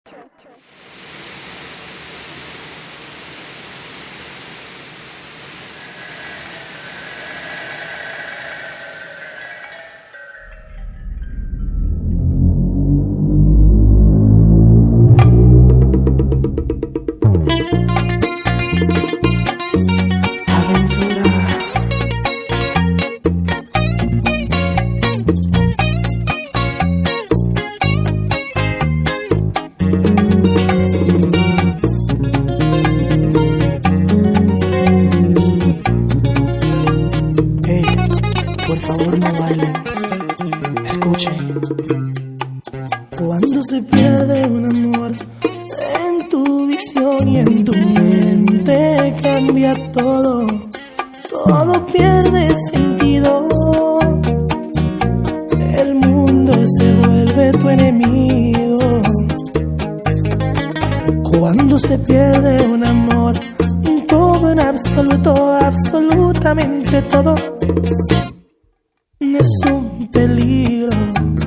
Por favor no bailen, escuchen. Cuando se pierde un amor en tu visión y en tu mente cambia todo, todo pierde sentido. El mundo se vuelve tu enemigo. Cuando se pierde un amor, todo en absoluto, absolutamente todo es un peligro.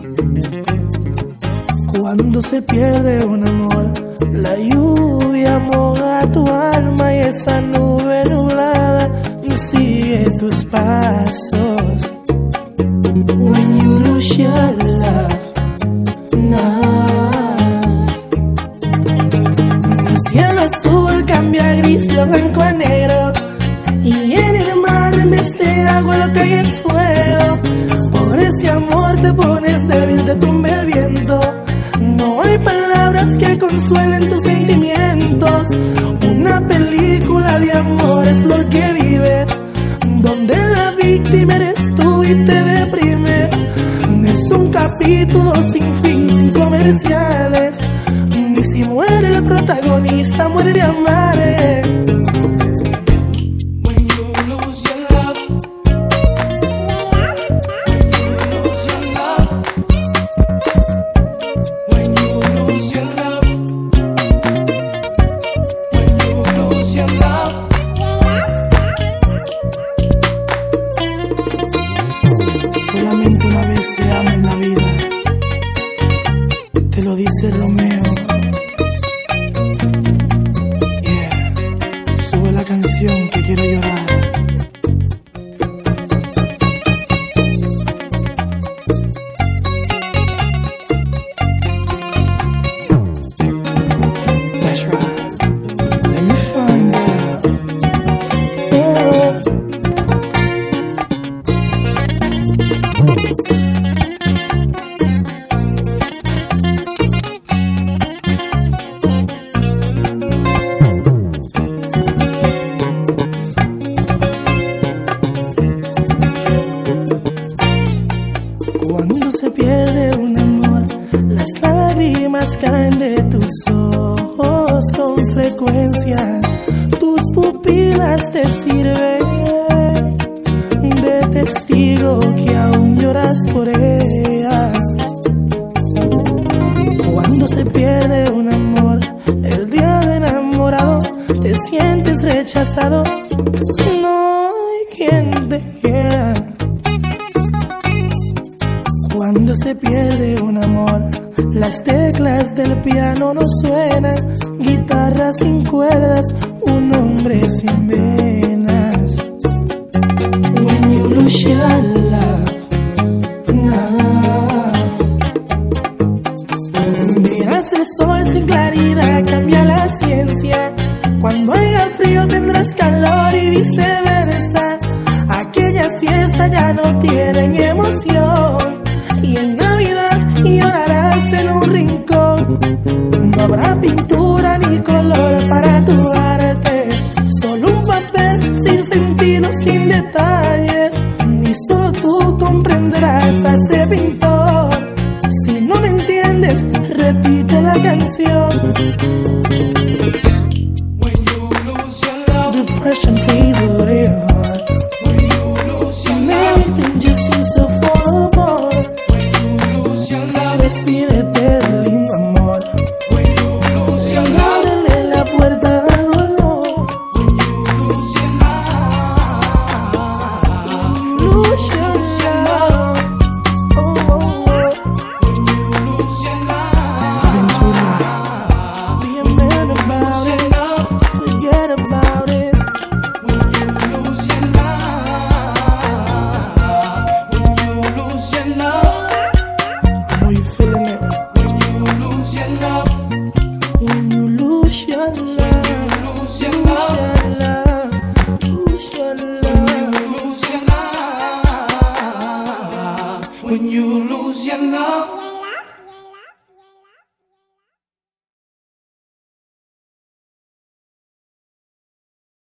Cuando se pierde un amor, la lluvia moja tu alma y esa nube nublada sigue tus pasos. When you lose your love, el cielo azul cambia a gris, lo blanco a negro, y en el mar en vez de agua lo que hay es fuego. Por ese amor te pones débil, te tumba el viento. No hay palabras que consuelen tus sentimientos. Una película de amor es lo que vives, donde la víctima eres tú y te deprimes. Es un capítulo sin fin, sin comerciales. Y si muere el protagonista, muere de amar. Solamente una vez se ama en la vida, te lo dice Romeo. Yeah, sube la canción que quiero llorar. That's right, let me find out. Cuando se pierde un amor, las lágrimas caen de tus ojos con frecuencia. Tus pupilas te sirven de testigo que aún lloras por ella. Cuando se pierde un amor, el día de enamorados te sientes rechazado. No hay quien te quiera. Cuando se pierde un amor, las teclas del piano no suenan, guitarra sin cuerdas, un hombre sin venas. When you lose your love, verás el sol sin claridad, cambia la ciencia. Cuando haya frío tendrás calor y viceversa. Aquellas fiestas ya no tienen emoción, y en Navidad llorarás en un rincón. No habrá pintura ni color para tu arte, solo un papel sin sentido, sin detalles. Ni solo tú comprenderás a ese pintor. Si no me entiendes, repite la canción. When you lose your love, Depression takes away your heart. when you lose your love, Everything just seems to fall apart. Despídete del lindo amor. when you lose your love, Ábrele la puerta al dolor. when you lose your love, Lose your love. Oh, oh, oh. when you lose your love. Aventura. you lose your love.